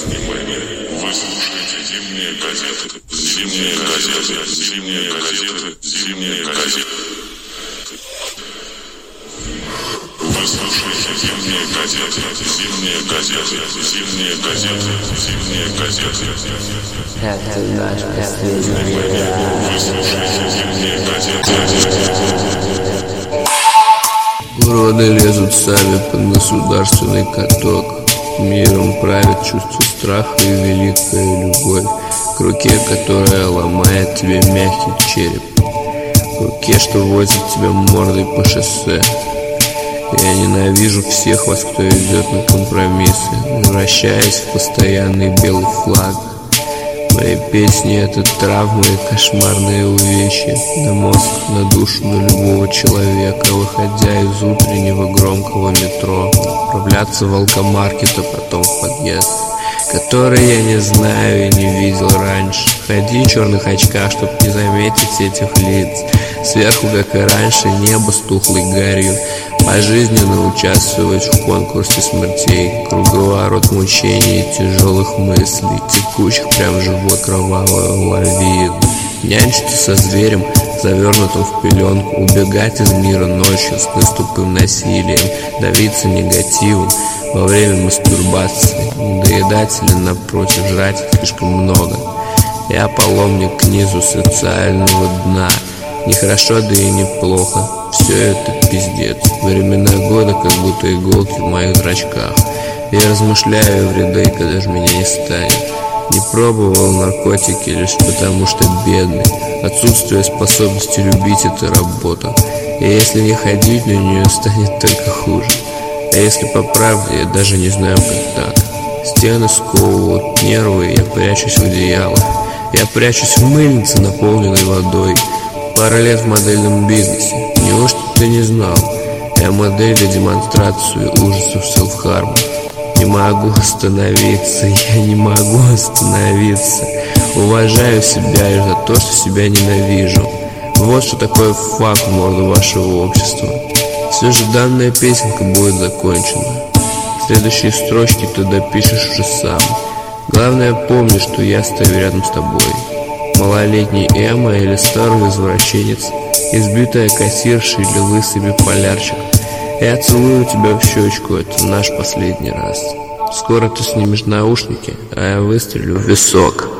Внимание! Вы слушаете зимние газеты. Зимние газеты. Зимние газеты. Зимние газеты. Вы слушаете зимние газеты. Зимние газеты. Зимние газеты. Зимние газеты. Это наш последний раз. Вы слушаете зимние газеты. Уроды лезут сами под государственный каток. Миром правит чувство страха и великая любовь к руке, которая ломает тебе мягкий череп, к руке, что возит тебя мордой по шоссе. Я ненавижу всех вас, кто идет на компромиссы, вращаясь в постоянный белый флаг. Мои песни — это травмы и кошмарные увечья на мозг, на душу, на любого человека, выходя из утреннего громкого метро, отправляться в алкомаркет, а потом в подъезд, который я не знаю и не видел раньше. Ходи в черных очках, чтоб не заметить этих лиц. Сверху, как и раньше, небо с тухлой гарью. Пожизненно участвовать в конкурсе смертей, круговорот мучений и тяжелых мыслей, текущих прям в живот кровавую лавину. Нянчиться со зверем, завернутым в пеленку, убегать из мира ночью с наступным насилием, давиться негативом во время мастурбации, доедать или напротив жрать слишком много. Я паломник к низу социального дна. Нехорошо, да и неплохо. Все это пиздец. Времена года, как будто иголки в моих зрачках. Я размышляю everyday, когда же меня не станет. Не пробовал наркотики лишь потому, что бедный. Отсутствие способности любить — это работа. И если не ходить на нее, станет только хуже. А если по правде, я даже не знаю, как так. Стены сковывают нервы, я прячусь в одеяло. Я прячусь в мыльнице, наполненной водой. Пара лет в модельном бизнесе. Неужто ты не знал? Я модель для демонстрации ужасов селф-харма. Не могу остановиться, я не могу остановиться. Уважаю себя лишь за то, что себя ненавижу. Вот что такое факт в морду вашего общества. Все же данная песенка будет закончена. Следующие строчки ты допишешь уже сам. Главное, помни, что я стою рядом с тобой. Малолетний эмо или старый извращенец, избитая кассирша или лысый биполярчик. Я целую тебя в щечку, это наш последний раз. Скоро ты снимешь наушники, а я выстрелю в висок.